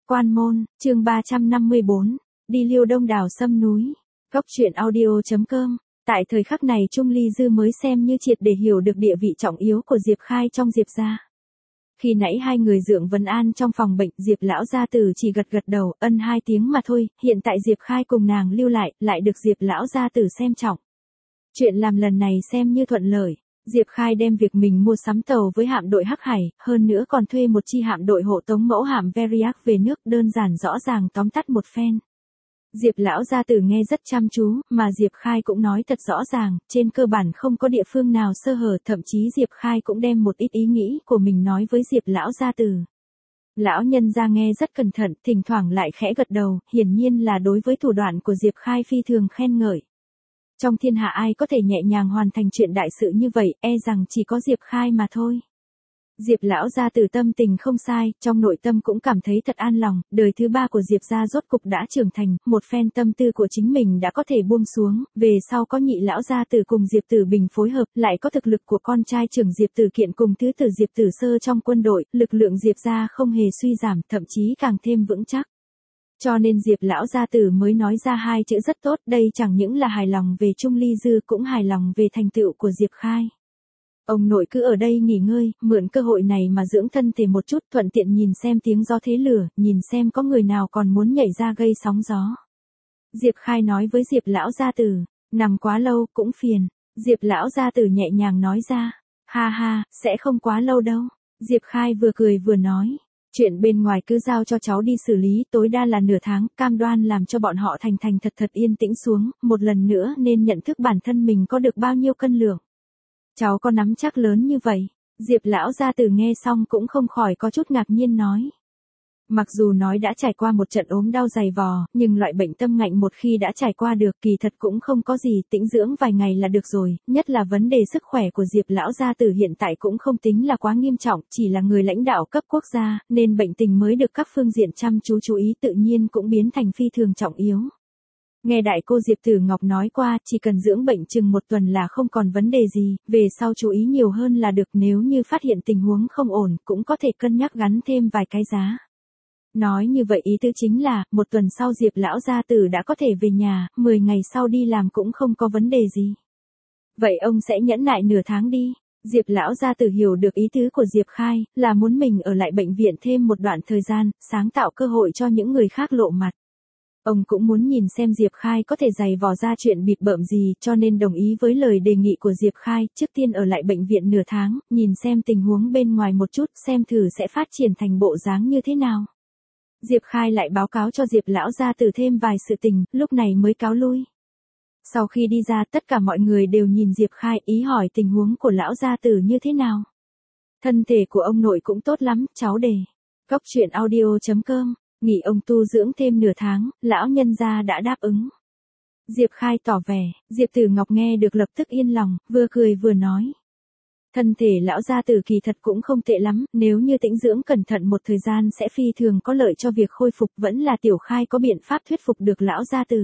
Quan môn, chương 354, đi liêu đông đảo sâm núi. Góc truyện audio.com. Tại thời khắc này Trung Ly Dư mới xem như triệt để hiểu được địa vị trọng yếu của Diệp Khai trong Diệp gia. Khi nãy hai người dượng vấn an trong phòng bệnh, Diệp lão gia tử chỉ gật gật đầu, ân hai tiếng mà thôi, hiện tại Diệp Khai cùng nàng lưu lại được Diệp lão gia tử xem trọng. Chuyện làm lần này xem như thuận lợi. Diệp Khai đem việc mình mua sắm tàu với hạm đội Hắc Hải, hơn nữa còn thuê một chi hạm đội hộ tống mẫu hạm Veriac về nước, đơn giản rõ ràng tóm tắt một phen. Diệp lão gia tử nghe rất chăm chú, mà Diệp Khai cũng nói thật rõ ràng, trên cơ bản không có địa phương nào sơ hở, thậm chí Diệp Khai cũng đem một ít ý nghĩ của mình nói với Diệp lão gia tử. Lão nhân gia nghe rất cẩn thận, thỉnh thoảng lại khẽ gật đầu, hiển nhiên là đối với thủ đoạn của Diệp Khai phi thường khen ngợi. Trong thiên hạ ai có thể nhẹ nhàng hoàn thành chuyện đại sự như vậy, e rằng chỉ có Diệp Khai mà thôi. Diệp lão gia tử tâm tình không sai, trong nội tâm cũng cảm thấy thật an lòng, đời thứ ba của Diệp gia rốt cục đã trưởng thành, một phen tâm tư của chính mình đã có thể buông xuống, về sau có nhị lão gia tử cùng Diệp Tử Bình phối hợp, lại có thực lực của con trai trưởng Diệp Tử Kiện cùng thứ tử Diệp Tử Sơ trong quân đội, lực lượng Diệp gia không hề suy giảm, thậm chí càng thêm vững chắc. Cho nên Diệp lão gia tử mới nói ra hai chữ rất tốt, đây chẳng những là hài lòng về Trung Ly Dư cũng hài lòng về thành tựu của Diệp Khai. Ông nội cứ ở đây nghỉ ngơi, mượn cơ hội này mà dưỡng thân thể một chút, thuận tiện nhìn xem tiếng gió thế lửa, nhìn xem có người nào còn muốn nhảy ra gây sóng gió. Diệp Khai nói với Diệp lão gia tử, nằm quá lâu cũng phiền. Diệp lão gia tử nhẹ nhàng nói ra, ha ha, sẽ không quá lâu đâu. Diệp Khai vừa cười vừa nói. Chuyện bên ngoài cứ giao cho cháu đi xử lý, tối đa là nửa tháng, cam đoan làm cho bọn họ thành thật yên tĩnh xuống, một lần nữa nên nhận thức bản thân mình có được bao nhiêu cân lượng. Cháu có nắm chắc lớn như vậy? Diệp lão gia tử nghe xong cũng không khỏi có chút ngạc nhiên nói. Mặc dù nói đã trải qua một trận ốm đau dày vò, nhưng loại bệnh tâm ngạnh một khi đã trải qua được kỳ thật cũng không có gì, tĩnh dưỡng vài ngày là được rồi, nhất là vấn đề sức khỏe của Diệp lão gia tử hiện tại cũng không tính là quá nghiêm trọng, chỉ là người lãnh đạo cấp quốc gia, nên bệnh tình mới được các phương diện chăm chú ý tự nhiên cũng biến thành phi thường trọng yếu. Nghe đại cô Diệp Tử Ngọc nói qua, chỉ cần dưỡng bệnh chừng một tuần là không còn vấn đề gì, về sau chú ý nhiều hơn là được, nếu như phát hiện tình huống không ổn, cũng có thể cân nhắc gắn thêm vài cái giá. Nói như vậy ý tứ chính là, một tuần sau Diệp lão gia tử đã có thể về nhà, 10 ngày sau đi làm cũng không có vấn đề gì. Vậy ông sẽ nhẫn nại nửa tháng đi. Diệp lão gia tử hiểu được ý tứ của Diệp Khai, là muốn mình ở lại bệnh viện thêm một đoạn thời gian, sáng tạo cơ hội cho những người khác lộ mặt. Ông cũng muốn nhìn xem Diệp Khai có thể giày vò ra chuyện bịp bợm gì, cho nên đồng ý với lời đề nghị của Diệp Khai, trước tiên ở lại bệnh viện nửa tháng, nhìn xem tình huống bên ngoài một chút, xem thử sẽ phát triển thành bộ dáng như thế nào. Diệp Khai lại báo cáo cho Diệp lão gia tử thêm vài sự tình, lúc này mới cáo lui. Sau khi đi ra, tất cả mọi người đều nhìn Diệp Khai, ý hỏi tình huống của lão gia tử như thế nào. Thân thể của ông nội cũng tốt lắm, cháu đề. Góc truyện audio.com. Nghỉ ông tu dưỡng thêm nửa tháng, lão nhân gia đã đáp ứng. Diệp Khai tỏ vẻ, Diệp Tử Ngọc nghe được lập tức yên lòng, vừa cười vừa nói. Thân thể lão gia tử kỳ thật cũng không tệ lắm, nếu như tĩnh dưỡng cẩn thận một thời gian sẽ phi thường có lợi cho việc khôi phục, vẫn là Tiểu Khai có biện pháp thuyết phục được lão gia tử.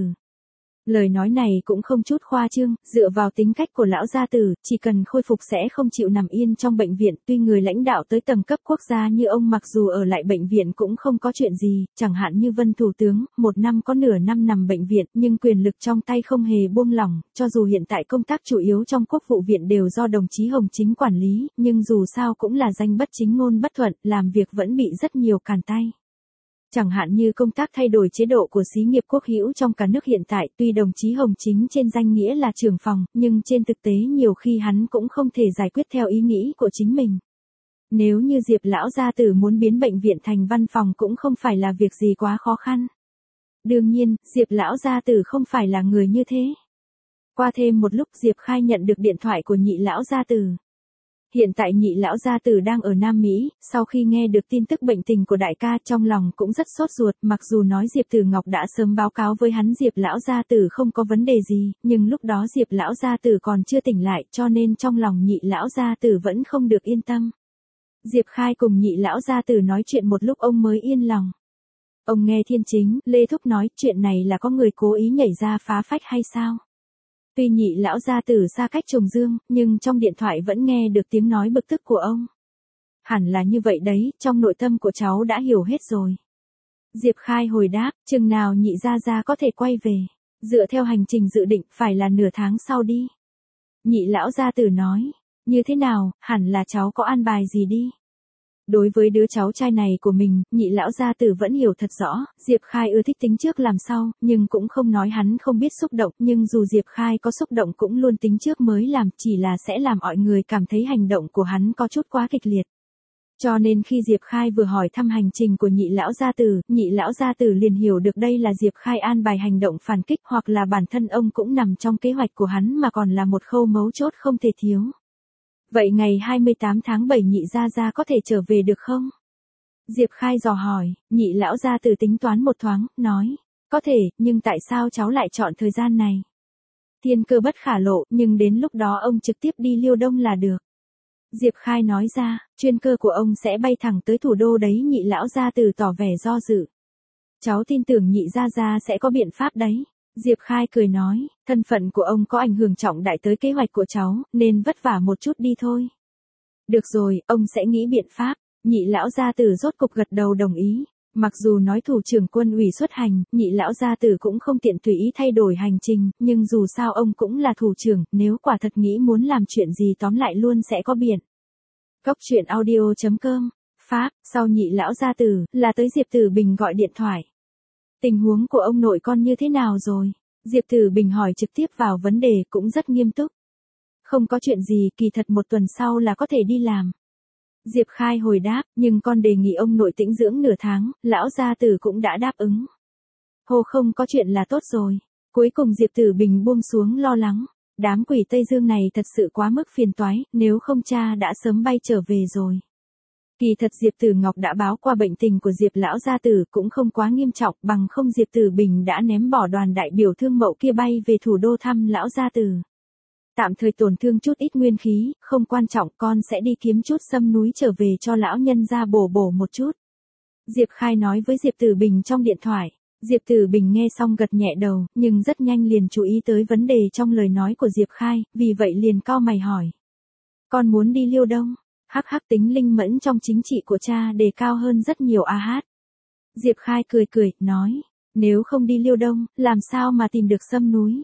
Lời nói này cũng không chút khoa trương, dựa vào tính cách của lão gia tử, chỉ cần khôi phục sẽ không chịu nằm yên trong bệnh viện, tuy người lãnh đạo tới tầng cấp quốc gia như ông mặc dù ở lại bệnh viện cũng không có chuyện gì, chẳng hạn như Vân Thủ tướng, một năm có nửa năm nằm bệnh viện, nhưng quyền lực trong tay không hề buông lỏng, cho dù hiện tại công tác chủ yếu trong quốc vụ viện đều do đồng chí Hồng Chính quản lý, nhưng dù sao cũng là danh bất chính ngôn bất thuận, làm việc vẫn bị rất nhiều cản tay. Chẳng hạn như công tác thay đổi chế độ của xí nghiệp quốc hữu trong cả nước hiện tại, tuy đồng chí Hồng Chính trên danh nghĩa là trưởng phòng, nhưng trên thực tế nhiều khi hắn cũng không thể giải quyết theo ý nghĩ của chính mình. Nếu như Diệp lão gia tử muốn biến bệnh viện thành văn phòng cũng không phải là việc gì quá khó khăn. Đương nhiên, Diệp lão gia tử không phải là người như thế. Qua thêm một lúc Diệp Khai nhận được điện thoại của nhị lão gia tử. Hiện tại nhị lão gia tử đang ở Nam Mỹ, sau khi nghe được tin tức bệnh tình của đại ca trong lòng cũng rất sốt ruột, mặc dù nói Diệp Tử Ngọc đã sớm báo cáo với hắn Diệp lão gia tử không có vấn đề gì, nhưng lúc đó Diệp lão gia tử còn chưa tỉnh lại, cho nên trong lòng nhị lão gia tử vẫn không được yên tâm. Diệp Khai cùng nhị lão gia tử nói chuyện một lúc ông mới yên lòng. Ông nghe Thiên Chính, Lê Thúc nói chuyện này là có người cố ý nhảy ra phá phách hay sao? Tuy nhị lão gia tử xa cách Trùng Dương, nhưng trong điện thoại vẫn nghe được tiếng nói bực tức của ông. Hẳn là như vậy đấy, trong nội tâm của cháu đã hiểu hết rồi. Diệp Khai hồi đáp, chừng nào nhị gia gia có thể quay về. Dựa theo hành trình dự định phải là nửa tháng sau đi. Nhị lão gia tử nói, như thế nào, hẳn là cháu có an bài gì đi. Đối với đứa cháu trai này của mình, nhị lão gia tử vẫn hiểu thật rõ, Diệp Khai ưa thích tính trước làm sau, nhưng cũng không nói hắn không biết xúc động, nhưng dù Diệp Khai có xúc động cũng luôn tính trước mới làm, chỉ là sẽ làm mọi người cảm thấy hành động của hắn có chút quá kịch liệt. Cho nên khi Diệp Khai vừa hỏi thăm hành trình của nhị lão gia tử liền hiểu được đây là Diệp Khai an bài hành động phản kích hoặc là bản thân ông cũng nằm trong kế hoạch của hắn mà còn là một khâu mấu chốt không thể thiếu. Vậy ngày 28 tháng 7 nhị gia gia có thể trở về được không? Diệp Khai dò hỏi, nhị lão gia tử tính toán một thoáng, nói, có thể, nhưng tại sao cháu lại chọn thời gian này? Thiên cơ bất khả lộ, nhưng đến lúc đó ông trực tiếp đi Liêu Đông là được. Diệp Khai nói ra, chuyên cơ của ông sẽ bay thẳng tới thủ đô đấy. Nhị lão gia tử tỏ vẻ do dự. Cháu tin tưởng nhị gia gia sẽ có biện pháp đấy. Diệp Khai cười nói, thân phận của ông có ảnh hưởng trọng đại tới kế hoạch của cháu, nên vất vả một chút đi thôi. Được rồi, ông sẽ nghĩ biện pháp. Nhị lão gia tử rốt cục gật đầu đồng ý. Mặc dù nói thủ trưởng quân ủy xuất hành, nhị lão gia tử cũng không tiện tùy ý thay đổi hành trình, nhưng dù sao ông cũng là thủ trưởng, nếu quả thật nghĩ muốn làm chuyện gì tóm lại luôn sẽ có biện. Cốc truyện audio.com, Pháp, sau nhị lão gia tử, là tới Diệp Tử Bình gọi điện thoại. Tình huống của ông nội con như thế nào rồi? Diệp Tử Bình hỏi trực tiếp vào vấn đề cũng rất nghiêm túc. Không có chuyện gì, kỳ thật một tuần sau là có thể đi làm. Diệp Khai hồi đáp, nhưng con đề nghị ông nội tĩnh dưỡng nửa tháng, lão gia tử cũng đã đáp ứng. Hồ không có chuyện là tốt rồi. Cuối cùng Diệp Tử Bình buông xuống lo lắng. Đám quỷ Tây Dương này thật sự quá mức phiền toái, nếu không cha đã sớm bay trở về rồi. Kỳ thật Diệp Tử Ngọc đã báo qua bệnh tình của Diệp lão gia tử cũng không quá nghiêm trọng, bằng không Diệp Tử Bình đã ném bỏ đoàn đại biểu thương mậu kia bay về thủ đô thăm lão gia tử. Tạm thời tổn thương chút ít nguyên khí, không quan trọng, con sẽ đi kiếm chút sâm núi trở về cho lão nhân gia bổ bổ một chút. Diệp Khai nói với Diệp Tử Bình trong điện thoại. Diệp Tử Bình nghe xong gật nhẹ đầu, nhưng rất nhanh liền chú ý tới vấn đề trong lời nói của Diệp Khai, vì vậy liền cau mày hỏi. Con muốn đi Liêu Đông? Hắc hắc, tính linh mẫn trong chính trị của cha đề cao hơn rất nhiều a hát. Diệp Khai cười, nói, nếu không đi Liêu Đông, làm sao mà tìm được sâm núi?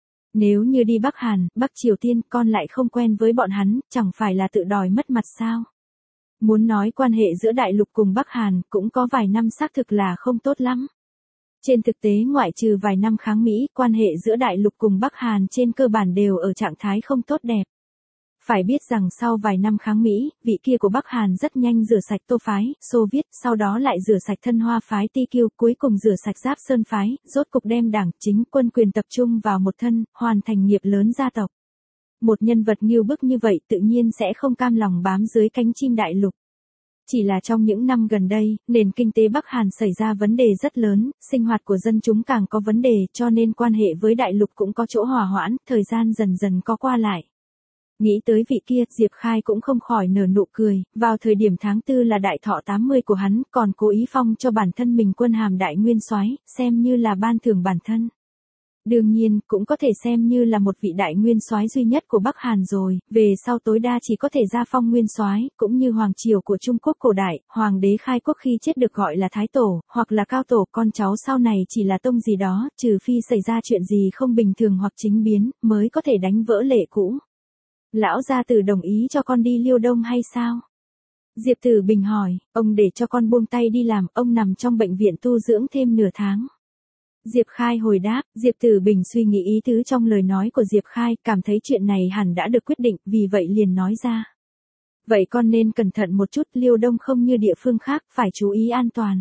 Nếu như đi Bắc Hàn, Bắc Triều Tiên, con lại không quen với bọn hắn, chẳng phải là tự đòi mất mặt sao? Muốn nói quan hệ giữa Đại Lục cùng Bắc Hàn, cũng có vài năm xác thực là không tốt lắm. Trên thực tế ngoại trừ vài năm kháng Mỹ, quan hệ giữa Đại Lục cùng Bắc Hàn trên cơ bản đều ở trạng thái không tốt đẹp. Phải biết rằng sau vài năm kháng Mỹ, vị kia của Bắc Hàn rất nhanh rửa sạch Tô phái, Xô Viết, sau đó lại rửa sạch Thân Hoa phái TQ, cuối cùng rửa sạch Giáp Sơn phái, rốt cục đem đảng, chính, quân quyền tập trung vào một thân, hoàn thành nghiệp lớn gia tộc. Một nhân vật nghiêu bức như vậy tự nhiên sẽ không cam lòng bám dưới cánh chim Đại Lục. Chỉ là trong những năm gần đây, nền kinh tế Bắc Hàn xảy ra vấn đề rất lớn, sinh hoạt của dân chúng càng có vấn đề, cho nên quan hệ với Đại Lục cũng có chỗ hòa hoãn, thời gian dần dần có qua lại. Nghĩ tới vị kia, Diệp Khai cũng không khỏi nở nụ cười, vào thời điểm tháng 4 là đại thọ 80 của hắn, còn cố ý phong cho bản thân mình quân hàm đại nguyên soái, xem như là ban thưởng bản thân. Đương nhiên, cũng có thể xem như là một vị đại nguyên soái duy nhất của Bắc Hàn rồi, về sau tối đa chỉ có thể gia phong nguyên soái, cũng như hoàng triều của Trung Quốc cổ đại, hoàng đế khai quốc khi chết được gọi là thái tổ, hoặc là cao tổ, con cháu sau này chỉ là tông gì đó, trừ phi xảy ra chuyện gì không bình thường hoặc chính biến, mới có thể đánh vỡ lệ cũ. Lão gia tử đồng ý cho con đi Liêu Đông hay sao? Diệp Tử Bình hỏi, ông để cho con buông tay đi làm, ông nằm trong bệnh viện tu dưỡng thêm nửa tháng. Diệp Khai hồi đáp, Diệp Tử Bình suy nghĩ ý tứ trong lời nói của Diệp Khai, cảm thấy chuyện này hẳn đã được quyết định, vì vậy liền nói ra. Vậy con nên cẩn thận một chút, Liêu Đông không như địa phương khác, phải chú ý an toàn.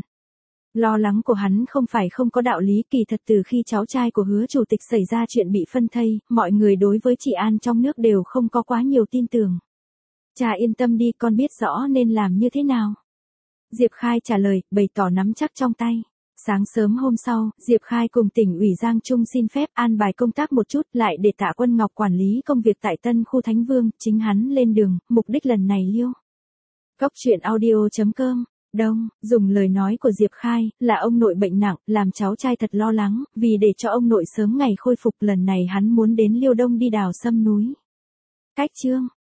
Lo lắng của hắn không phải không có đạo lý, kỳ thật từ khi cháu trai của Hứa chủ tịch xảy ra chuyện bị phân thây, mọi người đối với trị an trong nước đều không có quá nhiều tin tưởng. Cha yên tâm đi, con biết rõ nên làm như thế nào. Diệp Khai trả lời, bày tỏ nắm chắc trong tay. Sáng sớm hôm sau, Diệp Khai cùng tỉnh ủy Giang Trung xin phép an bài công tác một chút, lại để Tạ Quân Ngọc quản lý công việc tại Tân Khu Thánh Vương, chính hắn lên đường, mục đích lần này Liêu. Cốc truyện audio.com, Đông, dùng lời nói của Diệp Khai, là ông nội bệnh nặng, làm cháu trai thật lo lắng, vì để cho ông nội sớm ngày khôi phục lần này hắn muốn đến Liêu Đông đi đào sâm núi. Cách chương